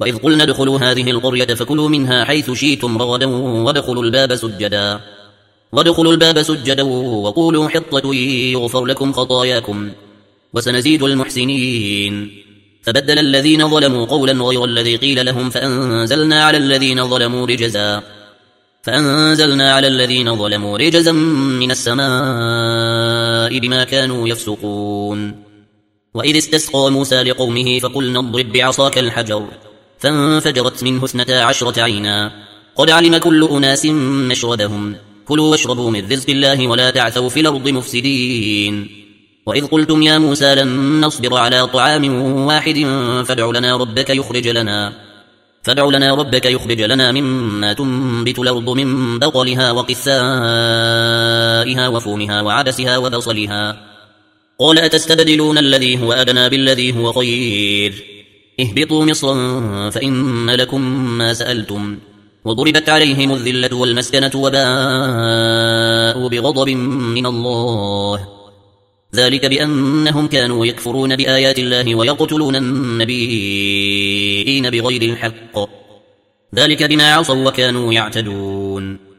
وإذ قلنا ادخلوا هذه القرية فكلوا منها حيث شئتم رغدا وادخلوا الباب سجدا وقولوا حطة يغفر لكم خطاياكم وسنزيد المحسنين. فبدل الذين ظلموا قولا غير الذي قيل لهم فأنزلنا على الذين ظلموا رجزا من السماء بما كانوا يفسقون. وإذ استسقى موسى لقومه فقلنا اضرب بعصاك الحجر فانفجرت منه 12 عينا قد علم كل أناس مشربهم كلوا واشربوا من رزق الله ولا تعثوا في الأرض مفسدين. وإذ قلتم يا موسى لن نصبر على طعام واحد فادع لنا ربك يخرج لنا مما تنبت الأرض من بقلها وقثائها وفومها وعدسها وبصلها قال أتستبدلون الذي هو أدنى بالذي هو خير اهبطوا مصرا فإن لكم ما سألتم وضربت عليهم الذلة والمسكنة وباءوا بغضب من الله ذلك بأنهم كانوا يكفرون بآيات الله ويقتلون النبيين بغير الحق ذلك بما عصوا وكانوا يعتدون.